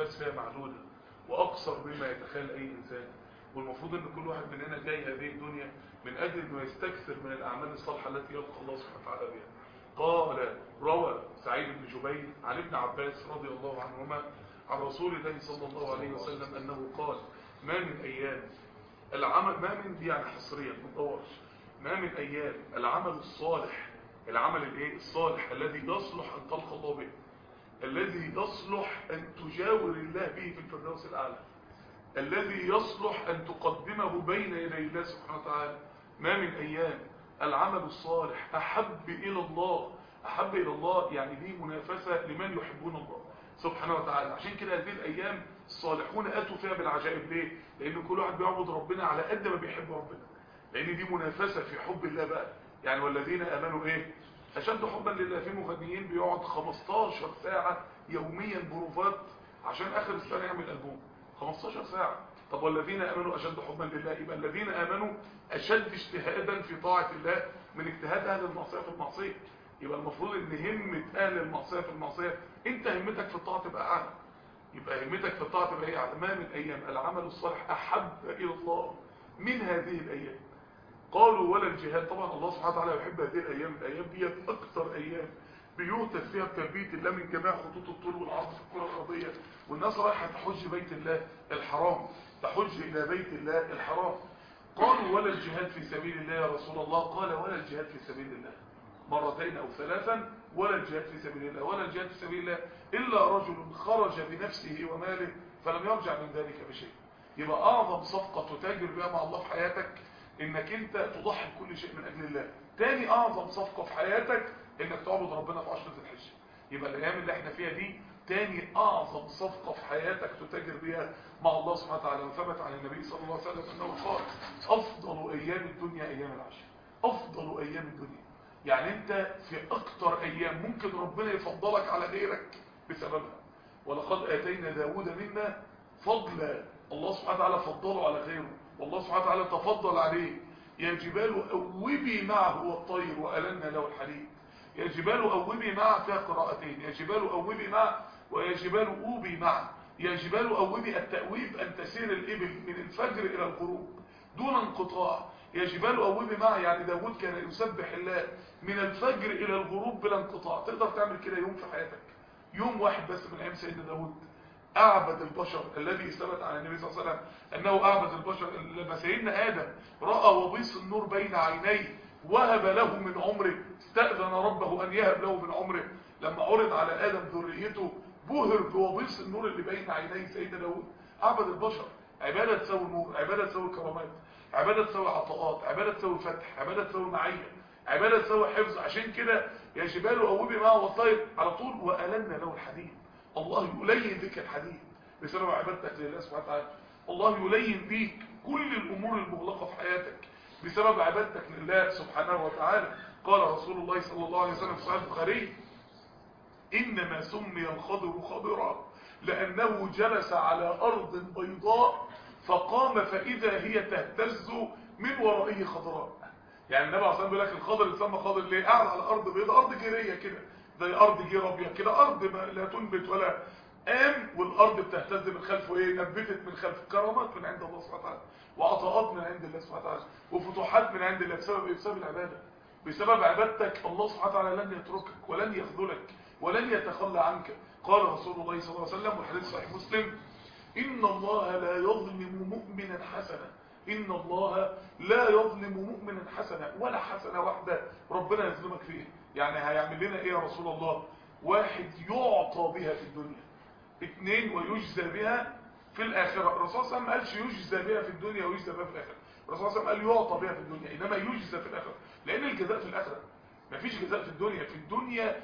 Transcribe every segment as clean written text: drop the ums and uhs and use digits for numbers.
الانفاس فيها معدوده واقصر مما يتخيل اي انسان. والمفروض ان كل واحد مننا جاي هذه الدنيا من اجل انه يستكثر من الاعمال الصالحه التي يلقى الله سبحانه وتعالى بها. قال روى سعيد بن جبير عن ابن عباس رضي الله عنهما عن رسول الله صلى الله عليه وسلم انه قال: ما من ايام العمل، ما من دي يعني حصريا ما تدورش، ما من ايام العمل الصالح، العمل الايه الصالح الذي يصلح ان تلقى الله به، الذي يصلح ان تجاور الله به في الفردوس الاعلى، الذي يصلح ان تقدمه بين يدي الله سبحانه وتعالى. ما من ايام العمل الصالح احب الى الله، احب الى الله يعني دي منافسه لمن يحبون الله سبحانه وتعالى. عشان كده هذه الايام الصالحون اتوا فيها بالعجائب. ليه؟ لان كل واحد بيعبد ربنا على قد ما بيحب ربنا، لان دي منافسه في حب الله بقى. يعني والذين امنوا ايه اشد حبا لله. في مغنيين بيقعد 15 ساعه يوميا بروفات عشان اخر السنه يعمل البوم 15 ساعه. طب والذين امنوا اشد حبا لله، يبقى الذين امنوا اشد اجتهادا في طاعه الله من اجتهاد اهل المعصيه في المعصيه. يبقى المفروض ان همه اهل المعصيه في المعصيه، انت همتك في الطاعه تبقى اعلى. يبقى همتك في الطاعه تبقى ايه؟ على ما من ايام العمل الصالح احب الى الله من هذه الايام. قالوا ولا الجهاد. طبعا الله سبحانه وتعالى يحب هذه الايام. الايام دي اكثر ايام بيوتف فيها بتربيه الله من جميع خطوط الطول والعرض في الكره الارضيه، والناس رايحه تحج بيت الله الحرام، تحج الى بيت الله الحرام. قالوا ولا الجهاد في سبيل الله يا رسول الله؟ قال ولا الجهاد في سبيل الله مرتين او ثلاثا. ولا الجهاد في سبيل الله، ولا الجهاد في سبيل الله الا رجل خرج بنفسه وماله فلم يرجع من ذلك بشيء. يبقى اعظم صفقه تتاجر بها مع الله في حياتك انك انت تضحي بكل شيء من اجل الله. تاني اعظم صفقه في حياتك انك تعبد ربنا في 10 ذي الحجه. يبقى الايام اللي احنا فيها دي تاني اعظم صفقه في حياتك تتاجر بها مع الله سبحانه وتعالى. وثبت عن النبي صلى الله عليه وسلم انه قال: افضل ايام الدنيا ايام العشر. افضل ايام الدنيا يعني انت في اكتر ايام ممكن ربنا يفضلك على غيرك بسببها. ولقد اتينا داود منا فضلا. الله سبحانه وتعالى فضله على غيره، والله سبحانه وتعالى تفضل عليه. يا جبال أوبي معه والطير وألنا له الحديد. يا جبال أوبي معه فيها قراءتين، يا جبال أوبي معه ويا جبال أوبي معه. يا جبال أوبي التأويب أن تسير الإبل من الفجر إلى الغروب دون انقطاع. يا جبال أوبي معه يعني داود كان يسبح الله من الفجر إلى الغروب بلا انقطاع. تقدر تعمل كده يوم في حياتك؟ يوم واحد بس من أيام سيدنا داود. أعبد البشر الذي ثبت عن النبي صلى الله عليه وسلم أنه أعبد البشر. لما سيدنا آدم رأى وبيص النور بين عينيه وهب له من عمره، استأذن ربه أن يهب له من عمره. لما عرض على آدم ذريته بهر بوبيص النور اللي بين عينيه سيدنا داود. أعبد البشر. عبادة تساوي نور، عبادة تساوي كرامات، عبادة تساوي عطاءات، عبادة تساوي فتح، عبادة تساوي معية، عبادة تساوي حفظ. عشان كده يا جبال أوبي معه والطير على طول وألنا له الحديد. الله يلين بك الحديد بسبب عبادتك لله سبحانه وتعالى. الله يلين بيك كل الأمور المغلقة في حياتك بسبب عبادتك لله سبحانه وتعالى. قال رسول الله صلى الله عليه وسلم في صحيح البخاري: إنما سمي الخضر خضرا لأنه جلس على أرض بيضاء فقام فإذا هي تهتز من ورائه خضراء. يعني النبي عليه الصلاة والسلام بيقول لك الخضر اتسمى خضر ليه؟ قاعد على أرض بيضاء، أرض جيرية كده زي أرض جير أبيض كده، أرض لا تنبت ولا قام، والأرض بتهتز من خلفه إيه؟ نبتت من خلفه. كرامات من عند الله سبحانه وتعالى، وعطاءات من عند الله سبحانه وتعالى، وفتوحات من عند الله. بسبب إيه؟ بسبب العبادة. بسبب عبادتك الله سبحانه وتعالى لن يتركك ولن يخذلك ولن يتخلى عنك. قال رسول الله صلى الله عليه وسلم والحديث صحيح مسلم: إن الله لا يظلم مؤمنا حسنة. إن الله لا يظلم مؤمنا حسنة، ولا حسنة واحدة ربنا يظلمك فيها. يعني هيعمل لنا إيه يا رسول الله؟ واحد يعطى بها في الدنيا، اثنين ويجزى بها في الآخرة. الرسول صلى الله عليه وسلم ما قالش يجزى بها في الدنيا ويجزى بها في الآخرة. الرسول صلى الله عليه وسلم قال يعطى بها في الدنيا، إنما يجزى في الآخرة، لأن الجزاء في الآخرة. مفيش جزاء في الدنيا. في الدنيا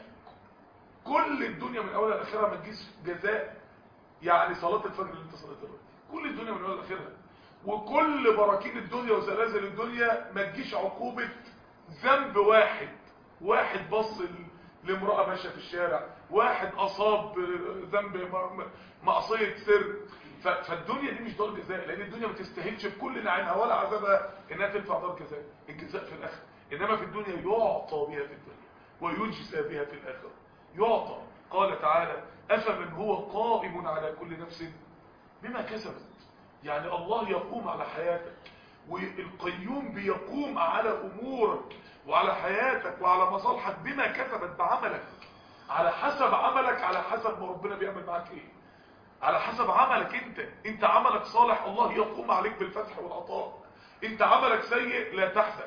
كل الدنيا من أولها لآخرها ما تجيش جزاء. يعني صلاة الفجر اللي انت صليتها دلوقتي كل الدنيا من أولها لآخرها، وكل براكين الدنيا وزلازل الدنيا ما تجيش عقوبة ذنب واحد بص لامرأة ماشية في الشارع، واحد أصاب ذنب معصية سر. فالدنيا دي مش دار جزاء، لأن الدنيا ما تستاهلش بكل نعيمها ولا عذابها إنها تنفع دار جزاء. الجزاء في الآخرة. إنما في الدنيا يعطى بها في الدنيا ويجزى بها في الآخرة. يعطى. قال تعالى: أفمن هو قائم على كل نفس بما كسبت. يعني الله يقوم على حياتك، والقيوم بيقوم على أمورك وعلى حياتك وعلى مصالحك بما كسبت، بعملك، على حسب عملك، على حسب ما ربنا بيعمل معاك ايه، على حسب عملك انت عملك صالح الله يقوم عليك بالفتح والعطاء. انت عملك سيء لا تحزن.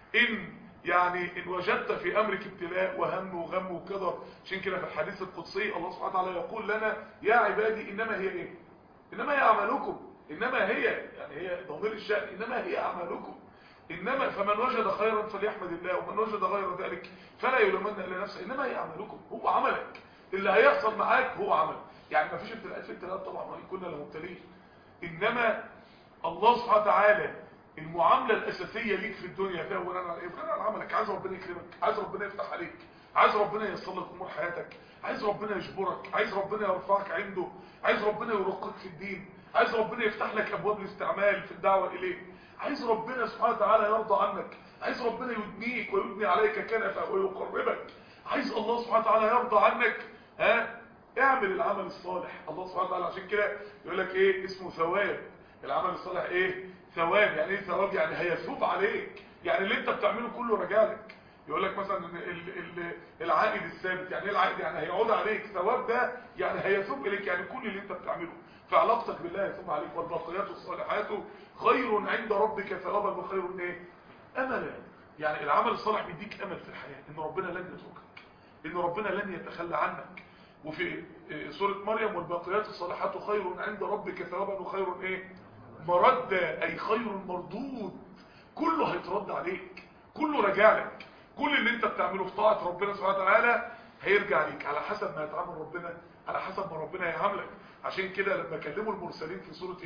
ان وجدت في امرك ابتلاء وهم وغم وكدر. عشان كده في الحديث القدسي الله سبحانه وتعالى يقول لنا يا عبادي انما هي ايه؟ انما هي اعمالكم. انما هي يعني هي ضمير الشأن، انما هي اعمالكم. انما فمن وجد خيرا فليحمد الله ومن وجد غير ذلك فلا يلومن الا نفسه. انما هي اعمالكم، هو عملك اللي هيحصل معاك هو عمل. يعني ما فيش ابتلاءات، في ابتلاءات طبعا وان كنا لمبتلين، انما الله سبحانه وتعالى المعامله الاساسيه ليك في الدنيا فيها بناء على ايه؟ بناء على عملك. عايز ربنا يكرمك، عايز ربنا يفتح عليك، عايز ربنا ييسر لك امور حياتك، عايز ربنا يجبرك، عايز ربنا يرفعك عنده، عايز ربنا يرقيك في الدين، عايز ربنا يفتح لك ابواب الاستعمال في الدعوه اليه، عايز ربنا سبحانه وتعالى يرضى عنك، عايز ربنا يدنيك ويبني عليك كنفه ويقربك، عايز الله سبحانه وتعالى يرضى عنك. اعمل العمل الصالح. الله سبحانه وتعالى عشان كده يقول لك ايه اسمه ثواب. العمل الصالح ايه؟ ثواب. يعني ايه ثواب؟ يعني هيثوب عليك، يعني اللي انت بتعمله كله راجع لك. يقول لك مثلا العائد الثابت. يعني ايه العائد؟ يعني هيعود عليك. ثواب ده يعني هيثوب اليك، يعني كل اللي انت بتعمله في علاقتك بالله يثوب عليك. والباقيات الصالحات خير عند ربك ثوابا وخير ايه؟ املا. يعني العمل الصالح بيديك امل في الحياه ان ربنا لن يتركك، ان ربنا لن يتخلى عنك. وفي سوره مريم والباقيات الصالحات خير عند ربك ثوابا وخير ايه؟ مردا، اي خير مردود. كله هيترد عليك، كله راجع لك. كل اللي انت بتعمله في طاعه ربنا سبحانه وتعالى هيرجع ليك على حسب ما يتعامل ربنا، على حسب ما ربنا هيعاملك. عشان كده لما كلموا المرسلين في سوره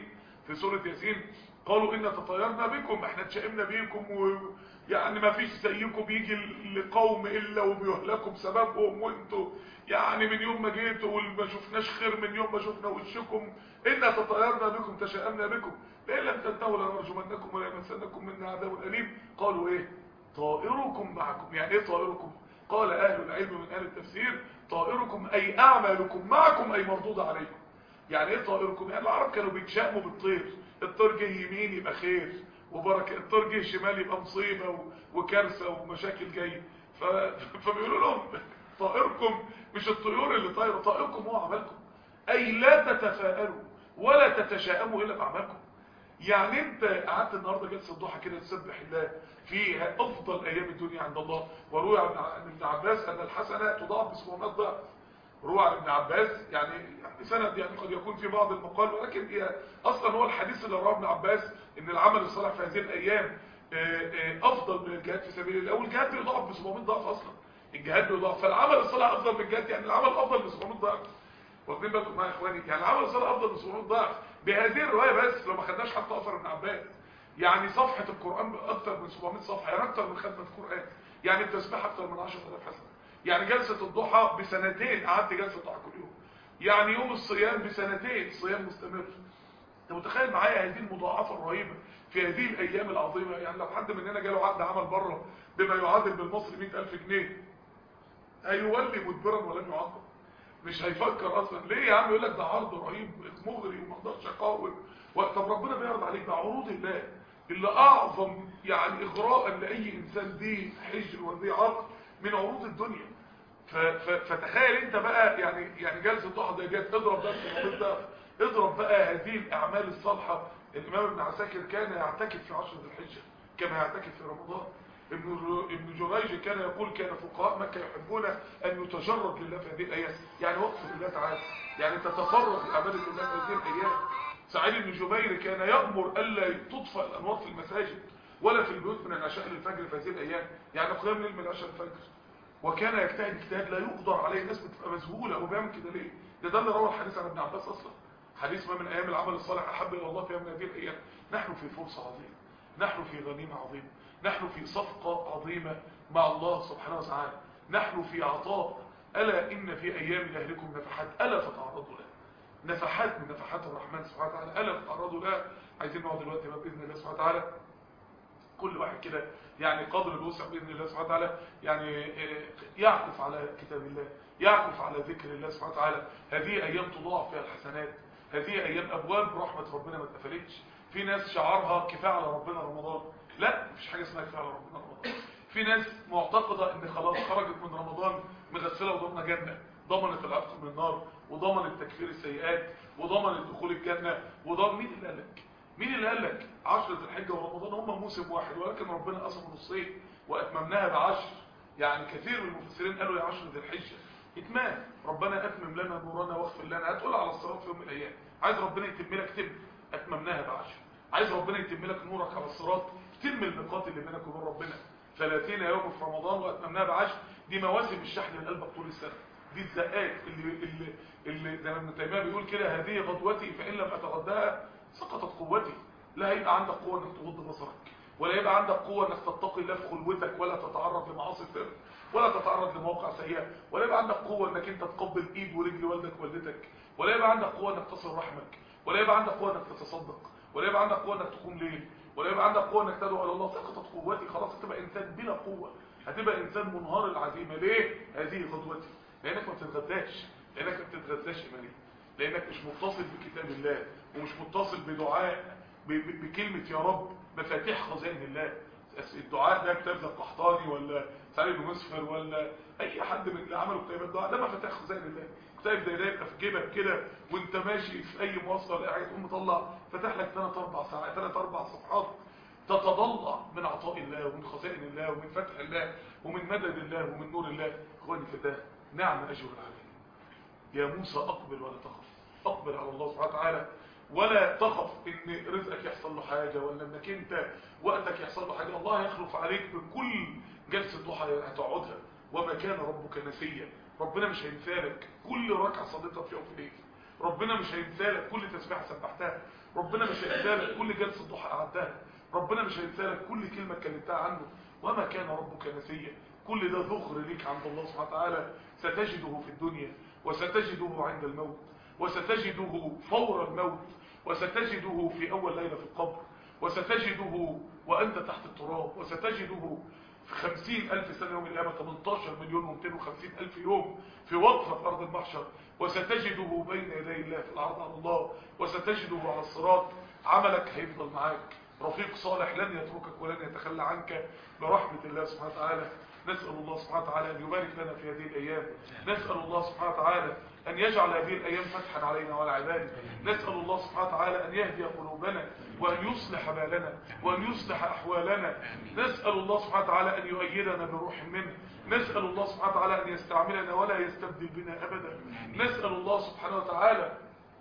ياسين قالوا ان تطيرنا بكم، احنا اتشائمنا بيكم، ويعني ما فيش زيكم بيجي لقوم الا وبيهلكوا بسببهم، وانتوا يعني من يوم ما جيتوا وما شفناش خير من يوم ما شفنا وشكم، ان تطيرنا بكم تشائمنا بكم لئن لم تنتهوا لنرجمنكم وليمسنكم منا عذاب اليم. قالوا ايه؟ طائركم معكم. يعني ايه طائركم؟ قال اهل العلم من اهل التفسير طائركم اي اعمالكم معكم اي مردوده عليكم. يعني ايه طائركم؟ يعني العرب كانوا بيتشائموا بالطير، الطير جه يمين يبقى خير وبركه، الطير جه شمال يبقى مصيبه وكارثه ومشاكل جايه. فبيقولوا لهم طائركم مش الطيور اللي طايره، طائركم هو عملكم، اي لا تتفائلوا ولا تتشائموا الا باعمالكم. يعني انت قعدت النهارده جلسه الضحى كده تسبح الله فيها افضل ايام الدنيا عند الله. وروى عن ابن عباس ان الحسنه تضاعف ب 700 ضعف. روى عن ابن عباس يعني سند، يعني قد يكون في بعض المقال، ولكن هي اصلا هو الحديث اللي رواه ابن عباس ان العمل الصالح في هذه الايام افضل من الجهاد في سبيل الله. والجهاد بيضاعف ب 700 ضعف اصلا، الجهاد بيضاعف، فالعمل الصالح افضل من الجهاد، يعني العمل افضل ب 700 ضعف. واخدين بالكم معايا يا اخواني؟ يعني العمل الصالح افضل ب 700 ضعف بهذه الروايه، بس لو ما خدناش حتى اثر ابن عباس. يعني صفحه القران اكتر من 700 صفحه، يعني اكتر من ختمه القران، يعني التسبيح اكتر من 10,000 حسنه. يعني جلسه الضحى بسنتين، قعدت جلسه ضحى كل يوم. يعني يوم الصيام بسنتين صيام مستمر. انت متخيل معايا هذه المضاعفه الرهيبه في هذه الايام العظيمه؟ يعني لو حد مننا جاله عقد عمل بره بما يعادل بالمصري 100,000 جنيه هيولي مدبرا ولن يعاقب، مش هيفكر اصلا. ليه يا عم؟ يقول لك ده عرض رهيب مغري وما اقدرش اقاوم. طب ربنا بيعرض عليك ده عروض الله اللي اعظم يعني اغراء لاي انسان ذي حجر وذي عقل من عروض الدنيا. فتخيل انت بقى يعني جلسه ضحى ده جت اضرب ده في ده، اضرب بقى هذه الاعمال الصالحه. الامام ابن عساكر كان يعتكف في 10 ذي الحجه كما يعتكف في رمضان. ابن جريج كان يقول كان فقهاء مكه يحبون ان يتجرد لله في هذه الايام، يعني وقف لله تعالى، يعني تتفرغ لعباده الله في هذه الايام. سعيد بن جبير كان يأمر الا تطفأ الانوار في المساجد ولا في البيوت من العشاء للفجر في هذه الايام، يعني قيام الليل من العشاء للفجر. وكان يجتهد اجتهاد لا يقدر عليه، الناس بتبقى مذهوله وبيعمل كده ليه؟ ده اللي روى الحديث عن ابن عباس اصلا، حديث ما من ايام العمل الصالح احب الى الله فيها من هذه الايام. نحن في فرصه عظيمه، نحن في غنيمه عظيمه، نحن في صفقه عظيمه مع الله سبحانه وتعالى، نحن في عطاء. الا ان في ايام لاهلكم نفحات الا فتعرضوا لها، نفحات من نفحات الرحمن سبحانه وتعالى الا فتعرضوا لها. عايزين نقعد دلوقتي بقى باذن الله سبحانه وتعالى كل واحد كده يعني قدر الوسع باذن الله سبحانه وتعالى يعني يعطف على كتاب الله، يعكف على ذكر الله سبحانه وتعالى. هذه ايام تضاعف فيها الحسنات، هذه ايام ابواب رحمه ربنا ما اتقفلتش. في ناس شعارها كفايه على ربنا رمضان، لا مفيش حاجه اسمها كفايه على ربنا رمضان. في ناس معتقده ان خلاص خرجت من رمضان مغسله وضمنه جنه، ضمنت العتق من النار، وضمنت تكفير السيئات، وضمنت دخول الجنه، وضمن. مين اللي قال لك؟ مين اللي قال لك 10 ذي الحجه ورمضان هم موسم واحد، ولكن ربنا قسم نصين واتممناها بعشر. يعني كثير من المفسرين قالوا يا 10 ذي الحجه اتمام، ربنا اتمم لنا نورنا واغفر لنا. هتقول على الصراط في يوم من الايام، عايز ربنا يتم لك تم، اتممناها بعشر. عايز ربنا يتم لك نورك على الصراط، تم النقاط اللي بينك وبين ربنا. 30 يوم في رمضان واتممناها بعشر، دي مواسم الشحن لقلبك طول السنه، دي الزقات اللي زي ما ابن تيميه بيقول كده، هذه غدوتي فان لم اتغداها سقطت قوتي. لا هيبقى عندك قوه انك تغض بصرك، ولا يبقى عندك قوه انك تتقي الله في خلوتك، ولا تتعرض لمعاصي السر، ولا تتعرض لمواقع سيئه، ولا يبقى عندك قوه انك انت تقبل ايد ورجل والدك ووالدتك، ولا يبقى عندك قوه انك تصل رحمك، ولا يبقى عندك قوه انك تتصدق، ولا يبقى عندك قوه انك تقوم ليل، ولا يبقى عندك قوه انك تدعو الى الله. سقطت قوتي، خلاص هتبقى انسان بلا قوه، هتبقى انسان منهار العزيمه. ليه؟ هذه غدوتي. لانك ما بتتغداش، لانك ما بتتغداش ايمانيا، لانك مش متصل بكتاب الله، ومش متصل بدعاء بكلمه يا رب مفاتيح خزائن الله. الدعاء ده كتاب القحطاني ولا سعيد بن مسفر ولا اي حد من اللي عملوا كتاب الدعاء ده مفاتيح خزائن الله. كتاب ده يبقى في جيبك كده وانت ماشي في اي مواصله ولا قاعد، تقوم مطلع فتح لك 3 4 صفحات تتضلع من عطاء الله ومن خزائن الله ومن فتح الله ومن مدد الله ومن نور الله. اخواني في الله، نعم اجر العالمين. يا موسى اقبل ولا تخف، اقبل على الله سبحانه وتعالى ولا تخف ان رزقك يحصل له حاجه، ولا انك انت وقتك يحصل له حاجه. الله يخلف عليك بكل جلسه ضحى هتقعدها. وما كان ربك نسيا، ربنا مش هينسالك كل ركعه صليتها في يوم في ليل، ربنا مش هينسالك كل تسبيحه سبحتها، ربنا مش هينسالك كل جلسه ضحى قعدتها، ربنا مش هينسالك كل كلمه اتكلمتها عنه. وما كان ربك نسيا. كل ده ذخر ليك عند الله سبحانه وتعالى، ستجده في الدنيا، وستجده عند الموت، وستجده فور الموت، وستجده في أول ليلة في القبر، وستجده وأنت تحت التراب، وستجده في 50,000 سنة يوم القيامة، 18,250,000 يوم في وقفة في أرض المحشر، وستجده بين يدي الله في العرض على الله، وستجده على الصراط. عملك هيفضل معاك، رفيق صالح لن يتركك ولن يتخلى عنك برحمة الله سبحانه وتعالى. نسأل الله سبحانه وتعالى أن يبارك لنا في هذه الأيام، نسأل الله سبحانه وتعالى أن يجعل هذه الأيام فتحا علينا وعلى عباده، نسأل الله سبحانه وتعالى أن يهدي قلوبنا وأن يصلح بالنا وأن يصلح أحوالنا، نسأل الله سبحانه وتعالى أن يؤيدنا بروح منه، نسأل الله سبحانه وتعالى أن يستعملنا ولا يستبدل بنا أبدا، نسأل الله سبحانه وتعالى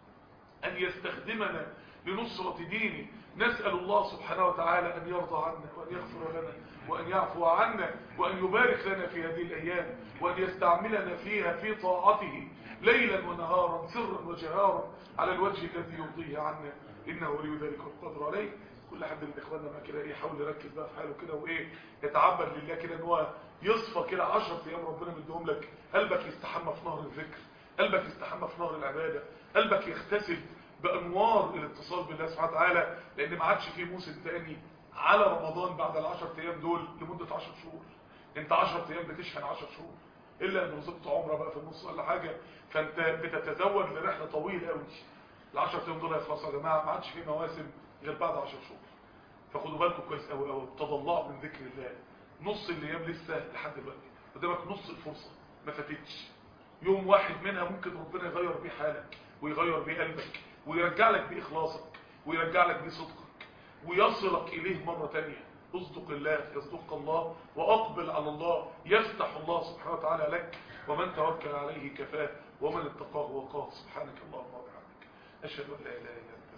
أن يستخدمنا لنصرة دينه، نسأل الله سبحانه وتعالى أن يرضى عنا وأن يغفر لنا وأن يعفو عنا وأن يبارك لنا في هذه الأيام، وأن يستعملنا فيها في طاعته ليلا ونهارا سرا وجهارا على الوجه الذي يرضيه عنا، إنه ولي ذلك والقدر عليه. كل حد من إخواننا ما كده يحاول يركز بقى في حاله كده وإيه، يتعبد لله كده إن هو يصفى كده 10 أيام ربنا مديهم لك، قلبك يستحمى في نهر الذكر، قلبك يستحمى في نهر العبادة، قلبك يغتسل بأنوار الاتصال بالله سبحانه وتعالى، لأن ما عادش فيه موسم تاني على رمضان بعد ال10 أيام دول لمدة 10 شهور. انت 10 أيام بتشحن 10 شهور، إلا أن رزقت عمره بقى في النص ولا حاجة، فانت بتتزود لرحلة طويلة قوي. ال10 أيام دول هيخلصوا يا جماعة، ما عادش فيه مواسم غير بعد 10 شهور، فخدوا بالكم كويس قوي قوي، تضلعوا من ذكر الله. نص الايام لسه لحد دلوقتي قدامك، نص الفرصة ما فاتتش. يوم واحد منها ممكن ربنا يغير بيه حالك ويغير بيه قلبك ويرجع لك بإخلاصك ويرجع لك بصدقك ويصلك إليه مرة تانية. اصدق الله يصدق الله، وأقبل على الله يفتح الله سبحانه وتعالى لك، ومن توكل عليه كفاه ومن اتقاه وقاه. سبحانك اللهم وبحمدك، أشهد أن لا إله إلا أنت.